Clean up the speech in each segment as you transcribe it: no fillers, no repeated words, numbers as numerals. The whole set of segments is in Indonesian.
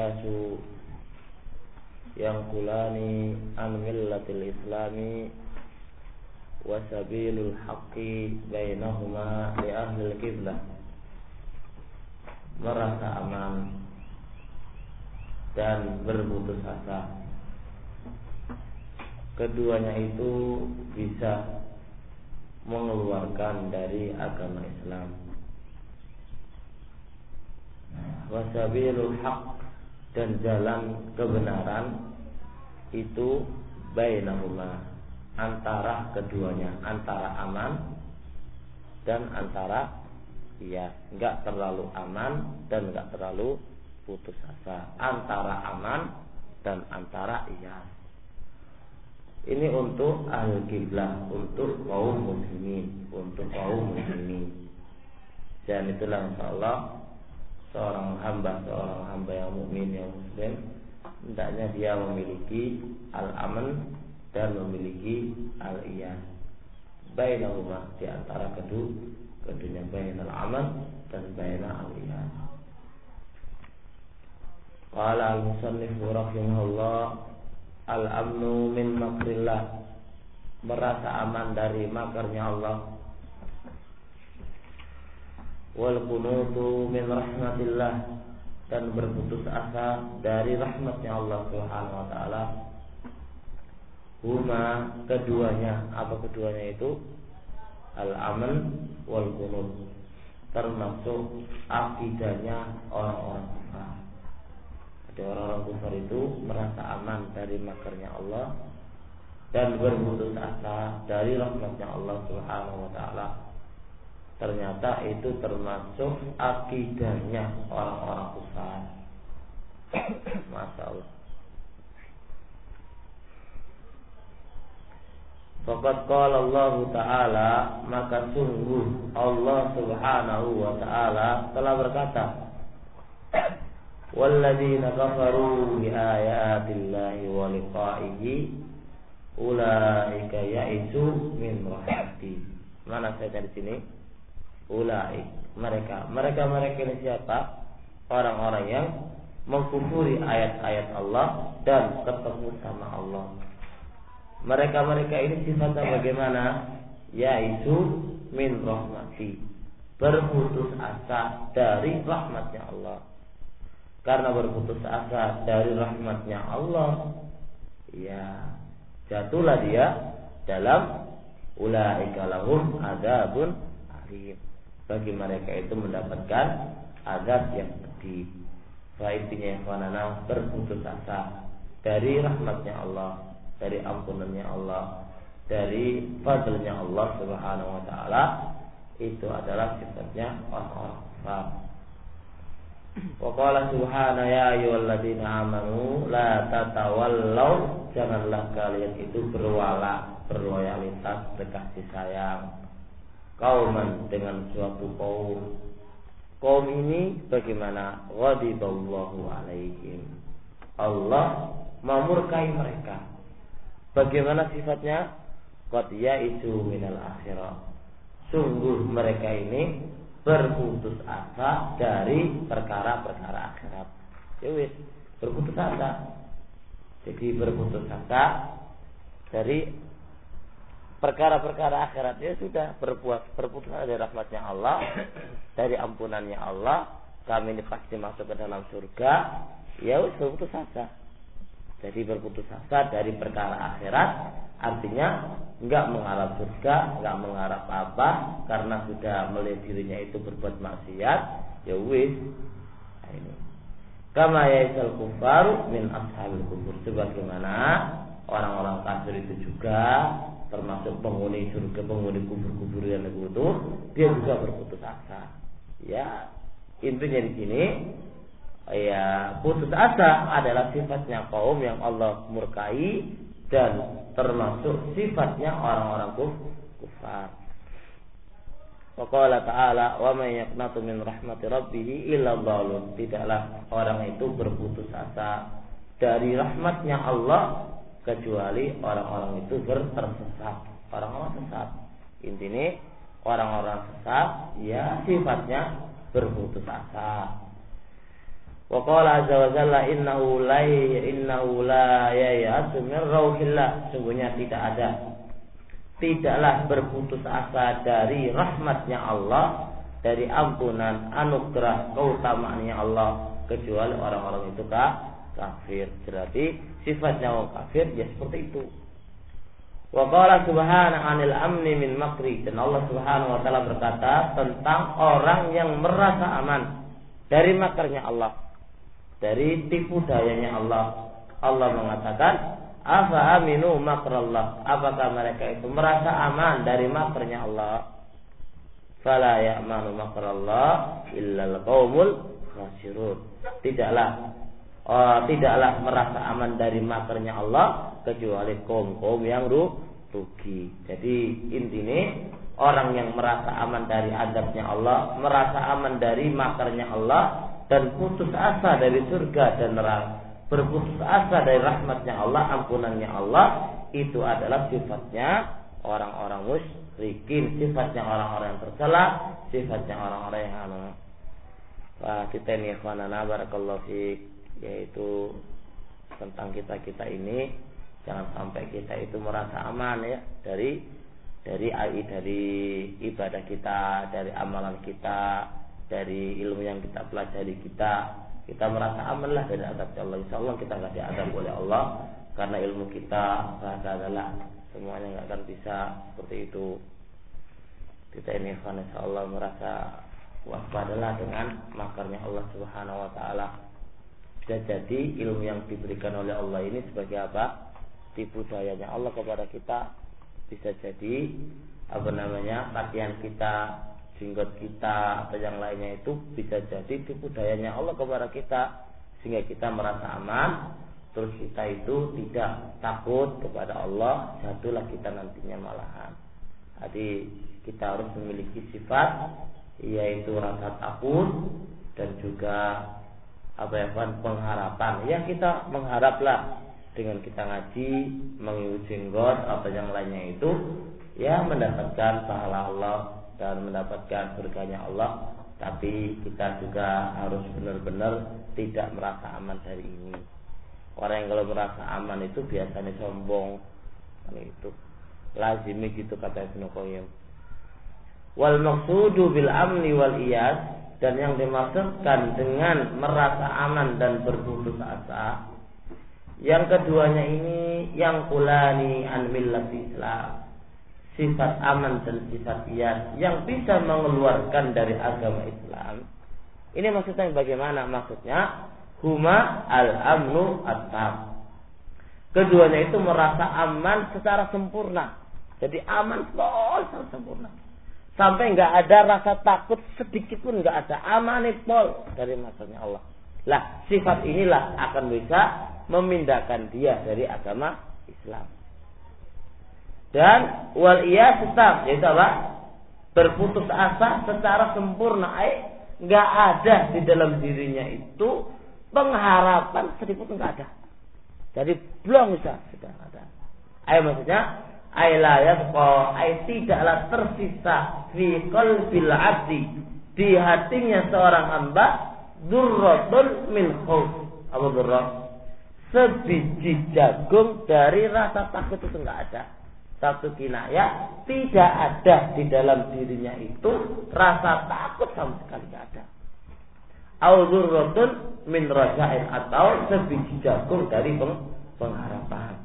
nasu yang kulani an millatil islami wa sabilul haqqi bainahuma li ahlil qiblah, merasa aman dan berputus asa. Keduanya itu bisa mengeluarkan dari agama Islam. Wa sabilul haqq, dan jalan kebenaran itu bainahuma, antara keduanya, antara aman dan antara enggak terlalu aman dan enggak terlalu putus asa, antara aman dan antara Ini untuk ahli kiblah, untuk kaum muslimin, Dan itulah insyaallah seorang hamba yang mukmin, yang muslim, hendaknya dia memiliki al-aman dan memiliki al-iyas. Bainahuma, di antara keduanya, bainal aman dan bainal al-iyas. Qala al-musannif rahimahullah, al-amnu min makrillah, merasa aman dari makarnya Allah. Wal qunutu min rahmatillah, dan berputus asa dari rahmatnya Allah Subhanahu wa taala. Huma, keduanya, apa keduanya itu? Al-aman wal qunut, termasuk akidahnya orang-orang kafir. Ada orang-orang kafir itu merasa aman dari makarnya Allah dan berputus asa dari rahmatnya Allah Subhanahu wa taala. Ternyata itu termasuk akidahnya orang-orang kafir. Masya Allah. Faqad qala Allah Ta'ala, maka sungguh Allah Subhanahu wa Ta'ala telah berkata, walladzina kafaru bi ayatillahi wa liqa'ihi ulaika ya'isu min rahmati. Mana saya di sini? Mereka ini siapa? Orang-orang yang mengkufuri ayat-ayat Allah dan ketemu sama Allah. Mereka ini sifatnya bagaimana? Yaitu min rahmati, berputus asa dari rahmatnya Allah. Karena berputus asa dari rahmatnya Allah, jatuhlah dia dalam ulaika lahum adzabun alim. Bagi mereka itu mendapatkan azab yang pedih. Intinya yang berputus asa dari rahmatnya Allah, dari ampunannya Allah, dari fadlnya Allah Subhanahu wa taala, itu adalah sifatnya orang-orang kafir. Wa qala subhana ya ayyuhalladzina amanu la tatawallaw, janganlah kalian itu berloyalitas, berkasih sayang kauman, dengan suatu kaum. Kaum ini bagaimana? Ghadiballahu alaihim, Allah memurkai mereka. Bagaimana sifatnya? Qad ya'isu minal akhirah, sungguh mereka ini berputus asa dari perkara-perkara akhirat. Berputus asa. Jadi berputus asa dari perkara-perkara akhirat, sudah berputus asa dari rahmatnya Allah, dari ampunannya Allah. Kami ini pasti masuk ke dalam surga. Berputus asa. Jadi berputus asa dari perkara akhirat, artinya enggak mengharap surga, enggak mengharap apa, karena sudah melihat dirinya itu berbuat maksiat. Ini kama yaisal kufaru min ashabil kubur, sebagaimana orang-orang kafir itu juga termasuk penghuni surga, penghuni kubur-kubur yang itu, dia juga berputus asa. Intinya di sini, putus asa adalah sifatnya kaum yang Allah murkai dan termasuk sifatnya orang-orang kufar. Wa qala ta'ala, wa may yaqnatu min rahmati rabbih illa dhalun, tidaklah orang itu berputus asa dari rahmatnya Allah kecuali orang-orang itu tersesat, orang-orang sesat. Intinya orang-orang sesat sifatnya berputus asa. Wa qala azza wa jalla innahu la ya'asu min rauhillah. Sungguhnya tidaklah berputus asa dari rahmatnya Allah, dari ampunan, anugerah, keutamaannya Allah, kecuali orang-orang itu kafir. Berarti sifatnya orang kafir ya seperti itu. Wa qala subhanahu 'anil amni min makri. Dan Allah Subhanahu wa taala berkata tentang orang yang merasa aman dari makarnya Allah, dari tipu dayanya Allah. Allah mengatakan, afa aminu makrallah. Apakah mereka itu merasa aman dari makarnya Allah? Fala ya'manu makrallah illal qaumul khasirun. Tidaklah merasa aman dari makarnya Allah kecuali kaum-kaum yang rugi. Jadi intinya orang yang merasa aman dari azabnya Allah, merasa aman dari makarnya Allah, dan putus asa dari surga dan neraka, berputus asa dari rahmatnya Allah, ampunannya Allah, itu adalah sifatnya orang-orang musyrikin, sifatnya orang-orang yang tercela, sifatnya orang-orang yang kita ini ikhwanana barakallahu fiik, yaitu tentang kita ini jangan sampai kita itu merasa aman ya dari ibadah kita, dari amalan kita, dari ilmu yang kita pelajari kita merasa aman lah dari azab Allah. Insyaallah kita nggak diazab oleh Allah karena ilmu kita adalah semuanya nggak akan bisa seperti itu. Kita ini insyaallah merasa waspadalah dengan makarnya Allah Subhanahu wa taala. Bisa jadi ilmu yang diberikan oleh Allah ini sebagai apa? Tipu dayanya Allah kepada kita. Bisa jadi pakaian kita, jenggot kita atau yang lainnya itu bisa jadi tipu dayanya Allah kepada kita, sehingga kita merasa aman, terus kita itu tidak takut kepada Allah, jatuhlah kita nantinya malahan. Jadi kita harus memiliki sifat yaitu rasa takut dan juga pengharapan. Ya kita mengharaplah dengan kita ngaji, mengikuti jenggot atau yang lainnya itu ya mendapatkan pahala Allah dan mendapatkan surganya Allah. Tapi kita juga harus benar-benar tidak merasa aman dari ini. Orang yang kalau merasa aman itu biasanya sombong, itu lazimi gitu kata Ibnu Qayyim. Wal maqsudu bil amni wal iyas, dan yang dimaksudkan dengan merasa aman dan berputus asa, yang keduanya ini yang kulani an millati Islam, sifat aman dan sifat iyas yang bisa mengeluarkan dari agama Islam. Ini maksudnya bagaimana? Maksudnya huma al-amnu at-tam. Keduanya itu merasa aman secara sempurna. Jadi aman secara sempurna. Sampai enggak ada rasa takut sedikit pun enggak ada. Aman itu dari maksudnya Allah. Lah, sifat inilah akan bisa memindahkan dia dari agama Islam. Dan wal iyas tetap, yaitu apa? Berputus asa secara sempurna. Enggak ada di dalam dirinya itu pengharapan sedikit pun enggak ada. Jadi belum bisa sudah ada. Maksudnya tidaklah tersisa fi qalbil abdi, di hatinya seorang hamba dzurratun min khauf. Apa dzurrah? Sebiji jagung dari rasa takut itu enggak ada. Satu kinayah, tidak ada di dalam dirinya itu rasa takut sama sekali enggak ada. Au dzurratun min raja'in, atau sebiji jagung dari pengharapan.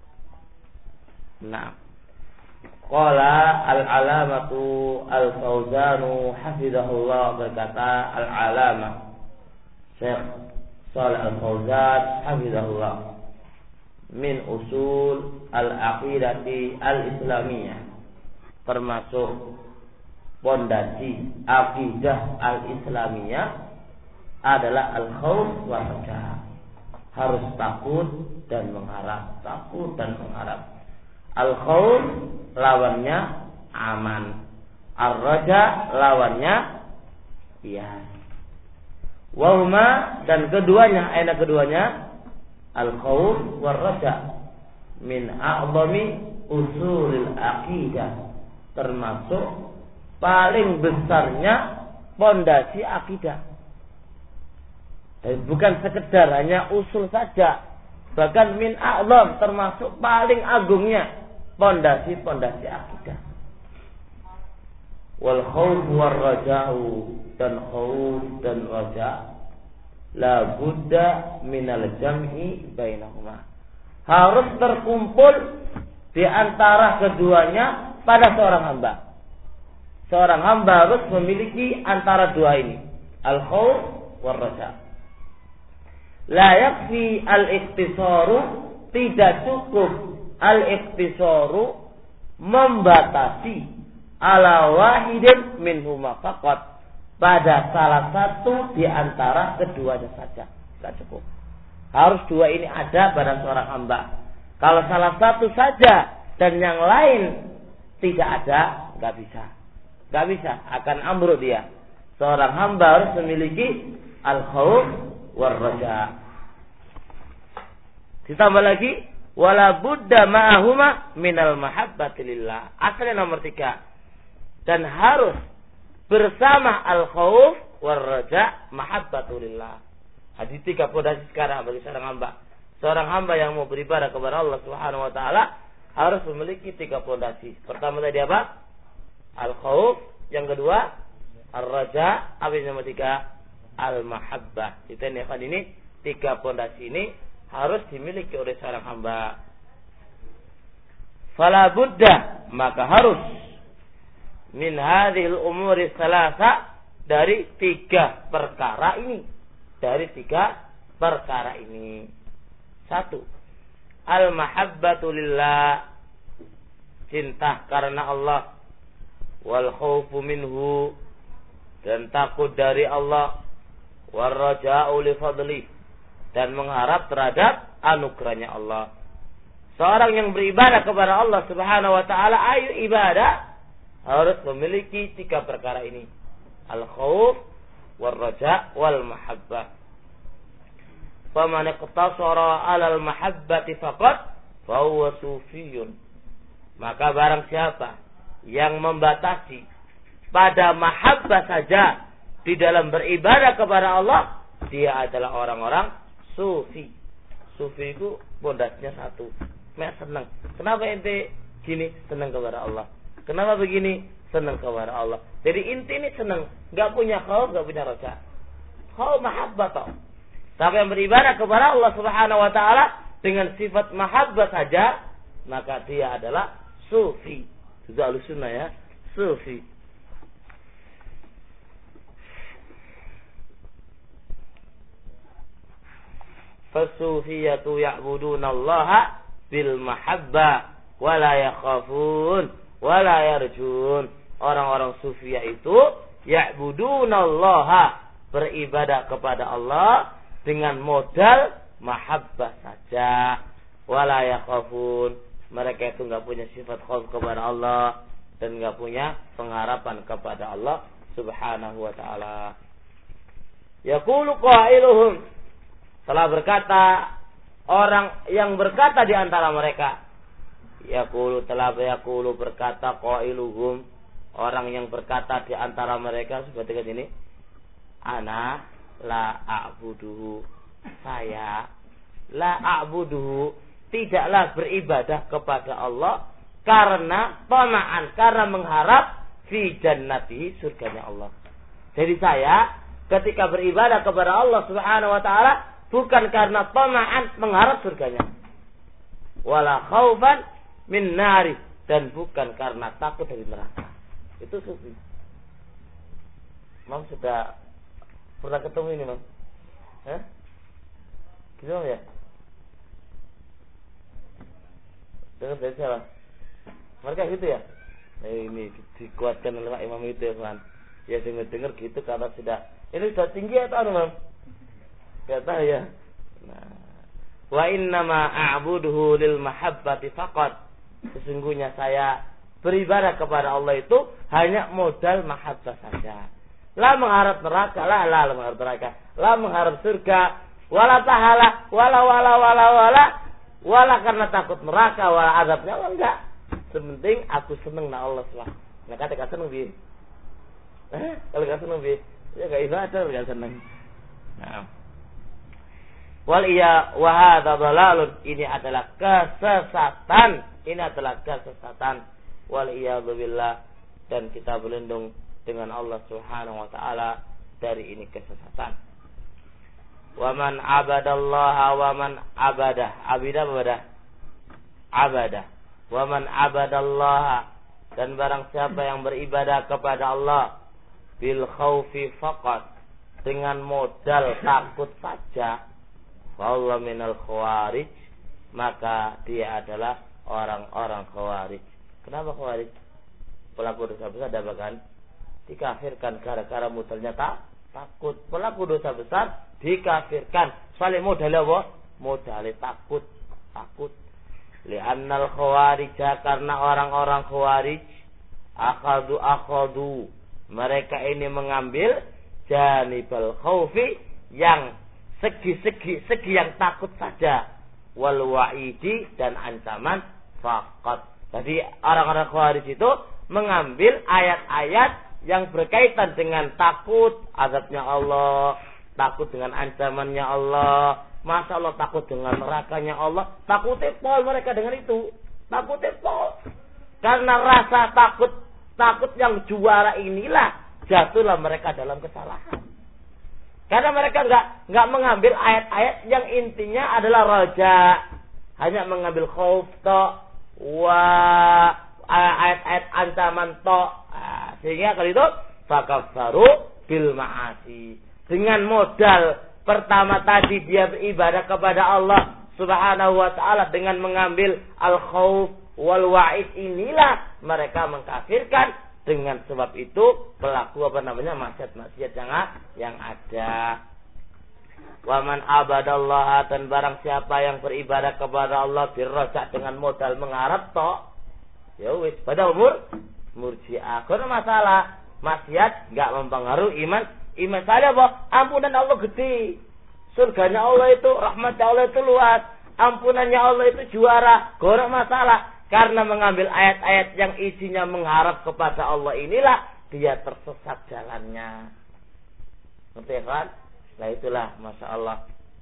Nah, qala al-alamatu al-Fauzanu hafizahullah, berkata al-alamah Syekh Shalih Al-Fauzan hafizahullah, min usul al-aqidati al-islamiyah, termasuk pondasi akidah al-islamiyah adalah al-khauf wa raja, harus takut dan mengharap, takut dan mengharap. Al-khauf lawannya aman, ar-raja lawannya iyas. Wahuma, dan keduanya, al-khauf war raja min a'zami usulil aqidah, termasuk paling besarnya pondasi akidah. Dan bukan sekedar hanya usul saja, bahkan min a'zam, termasuk paling agungnya pondasi-pondasi akidah. Wal khauf war raja'u, dan khauf dan raja' la budda minal jam'i bainahuma, harus terkumpul di antara keduanya pada seorang hamba. Seorang hamba harus memiliki antara dua ini, al khauf war raja'. La yakfi al-ikhtisaru, tidak cukup al-ikhtisaru membatasi ala wahidin minhuma faqat, pada salah satu di antara keduanya saja. Tidak cukup. Harus dua ini ada pada seorang hamba. Kalau salah satu saja dan yang lain tidak ada, nggak bisa. Nggak bisa, akan ambruk dia. Seorang hamba harus memiliki al-khauf war raja'. Ditambah lagi, wala budda ma'ahuma minal mahabbati lillah. Asalnya nomor 3. Dan harus bersama al-khauf war raja' mahabbatu lillah. Hadis 3 pondasi sekarang bagi seorang hamba. Seorang hamba yang mau beribadah kepada Allah Subhanahu wa taala harus memiliki 3 pondasi. Pertama tadi apa? Al-khauf, yang kedua ar-raja', apa yang nomor 3? Al-mahabbah. Kita ini 3 pondasi ini harus dimiliki oleh seorang hamba. Fala budda, maka harus min hadhil umuri salasa, dari 3 perkara ini. Dari 3 perkara ini. 1. Al-mahabbatu lillah, cinta karena Allah. Wal khaufu minhu, dan takut dari Allah. War raja'u li fadli, dan mengharap terhadap anugerahnya Allah. Seorang yang beribadah kepada Allah Subhanahu wa taala, ayu ibadah, harus memiliki 3 perkara ini. Al-khauf, wal raja', wal mahabbah. Faman iqtasara 'alal mahabbati faqat fa huwa sufiyyun. Maka barang siapa yang membatasi pada mahabbah saja di dalam beribadah kepada Allah, dia adalah orang-orang sufi. Sufi itu pondasinya 1. Mek senang. Kenapa ente gini? Senang kepada Allah. Kenapa begini? Senang kepada Allah. Jadi inti ini senang. Gak punya khauf, gak punya raja. Khauf mahabbah tau. Tapi yang beribadah kepada Allah Subhanahu wa taala dengan sifat mahabbah saja, maka dia adalah sufi. Itu Ahlussunnah ya, sufi. Fasufiyatu ya'buduna Allah bil mahabbah wa la yakhafun wa la yarjun. Orang-orang sufiyah itu ya'buduna Allah, beribadah kepada Allah dengan modal mahabbah saja. Wa la yakhafun, mereka itu enggak punya sifat khauf kepada Allah dan enggak punya pengharapan kepada Allah Subhanahu wa taala. Yaqulu qailuhum, telah berkata orang yang berkata di antara mereka. Yaqulu, telah yaqulu berkata qailuhum, orang yang berkata di antara mereka seperti ini. Ana la a'buduhu, saya la a'buduhu, tidaklah beribadah kepada Allah karena tamaan, karena mengharap fi jannati, surganya Allah. Jadi saya ketika beribadah kepada Allah Subhanahu wa taala bukan karena tamaan, mengharap surganya. Wala khaufan min nari, dan bukan karena takut dari neraka. Itu sufi. Mam sudah pernah ketemu ini, Mam? Hah? Gitu ya? Dengar dari siapa? Mereka gitu ya? Nah, ini dikuatkan oleh Pak Imam itu ya, Tuhan. Ya dengar gitu karena sudah, ini sudah tinggi atau anu, Mam? Gak tahu ya. Nah, wa innama a'buduhu lil mahabbati faqat. Sesungguhnya saya beribadah kepada Allah itu hanya modal mahabbah saja. La mengharap neraka, la mengharap neraka, la mengharap surga, wala pahala, wala karena takut neraka, wala azabnya, enggak. Sepenting aku seneng na Allah SWT. Nah kata seneng bi. Kalau gak seneng bi, ya gak ibadah, gak seneng. Nah. Wal iya wa hadza dhalalun, ini adalah kesesatan. Ini adalah kesesatan. Wal iyadu billah, dan kita berlindung dengan Allah Subhanahu wa taala dari ini kesesatan. Wa man abadallaha wa man abada. Wa man abadallaha, dan barang siapa yang beribadah kepada Allah bil khaufi faqat, dengan modal takut saja, fa minal khawarij, maka dia adalah orang-orang khawarij. Kenapa khawarij? Pelaku dosa besar dapat dikafirkan gara-gara modalnya takut. Pelaku dosa besar dikafirkan. Soalnya modalnya apa? Modalnya takut. Li'annal khawarij, karena orang-orang khawarij akhadu, mereka ini mengambil janibal khaufi, yang segi yang takut saja, wal wa'idi, dan ancaman faqat. Jadi orang-orang khawarij itu mengambil ayat-ayat yang berkaitan dengan takut azabnya Allah, takut dengan ancamannya Allah. Masa Allah takut dengan nerakanya Allah? Takutnya pol mereka dengan itu. Takutnya pol. Karena rasa takut yang juara inilah jatuhlah mereka dalam kesalahan. Karena mereka enggak mengambil ayat-ayat yang intinya adalah raja, hanya mengambil khauf tok, ayat-ayat ancaman tok. Sehingga kalau itu fakaffaru bil ma'asi. Dengan modal pertama tadi dia beribadah kepada Allah Subhanahu wa taala dengan mengambil al-khauf wal wa'id, inilah mereka mengkafirkan. Dengan sebab itu pelaku maksiat-maksiat yang ada. Wa man abadallaha, dan barang siapa yang beribadah kepada Allah birraja, dengan modal mengharap tok, ya wis pada umur murji'ah. Karena masalah maksiat enggak mempengaruhi iman saya apa? Ampunan Allah gede. Surganya Allah itu, rahmatnya Allah itu luas. Ampunannya Allah itu juara. Gak masalah. Karena mengambil ayat-ayat yang isinya mengharap kepada Allah, inilah dia tersesat jalannya. Ngerti kan? Nah itulah Masya Allah.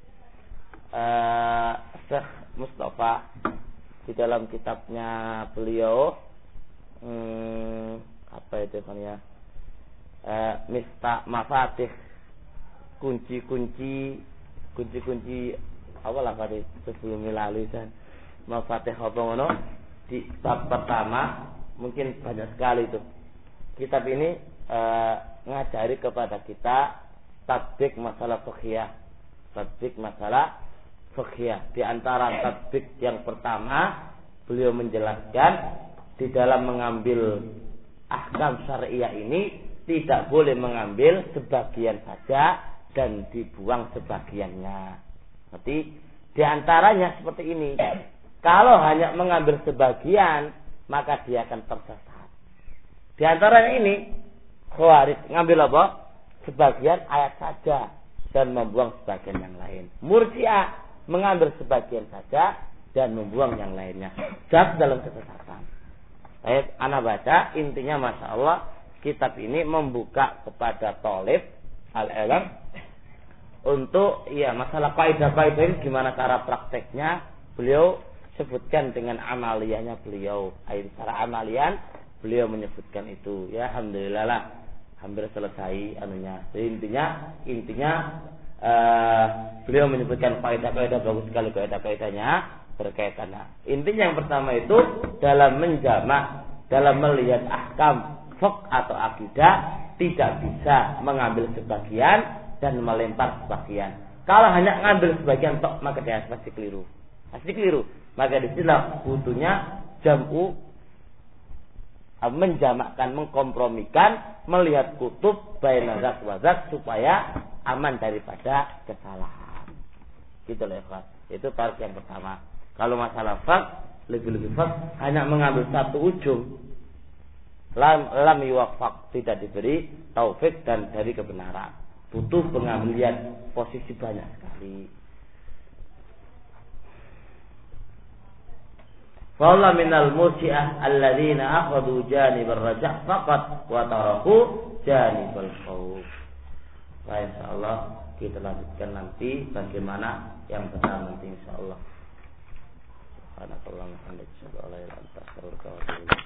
Syekh Mustafa di dalam kitabnya beliau, apa itu kan ya? Mafatih, kunci apalah tadi sebelum melalui kan mafatih apa ngono di bab pertama. Mungkin banyak sekali itu kitab ini ngajari kepada kita tatbik masalah fiqhiyah. Di antara tatbik yang pertama, beliau menjelaskan di dalam mengambil ahkam syariah ini tidak boleh mengambil sebagian saja dan dibuang sebagiannya. Berarti di antaranya seperti ini. Kalau hanya mengambil sebagian, maka dia akan tersesat. Di antaranya ini, khawarij ngambil apa? Sebagian ayat saja dan membuang sebagian yang lain. Murji'ah mengambil sebagian saja dan membuang yang lainnya. Jatuh dalam kesesatan. Saya anak baca, intinya Masya Allah, kitab ini membuka kepada thalib al-ilm untuk masalah kaidah-kaidah ini gimana cara prakteknya. Beliau sebutkan dengan amaliyahnya beliau. Secara amalian beliau menyebutkan itu. Ya alhamdulillah lah, hampir selesai anunya. Jadi intinya beliau menyebutkan kaidah-kaidah, bagus sekali kaidah-kaidahnya berkaitannya. Intinya yang pertama itu dalam menjamak, dalam melihat ahkam fiqh atau akidah, tidak bisa mengambil sebagian dan melempar sebagian. Kalau hanya mengambil sebagian tok, maka dia pasti keliru. Maka di sini butuhnya jam'u, menjamakkan, mengkompromikan, melihat kutub baina zak wa zak supaya aman daripada kesalahan. Gitu loh ikhwan. Itu part yang pertama. Kalau masalah lebih hanya mengambil satu ujung, lam yuwaffaq, tidak diberi taufik dan dari kebenaran. Butuh pengambilan posisi banyak sekali. Fala minal murji'ah alladzina akhadhu janibar raja' faqat wa taraku janibal khauf. Insyaallah kita lanjutkan nanti bagaimana yang benar nanti insyaallah. Subhanakallahumma wa bihamdika asyhadu an la ilaha illa anta astaghfiruka wa atubu ilaik.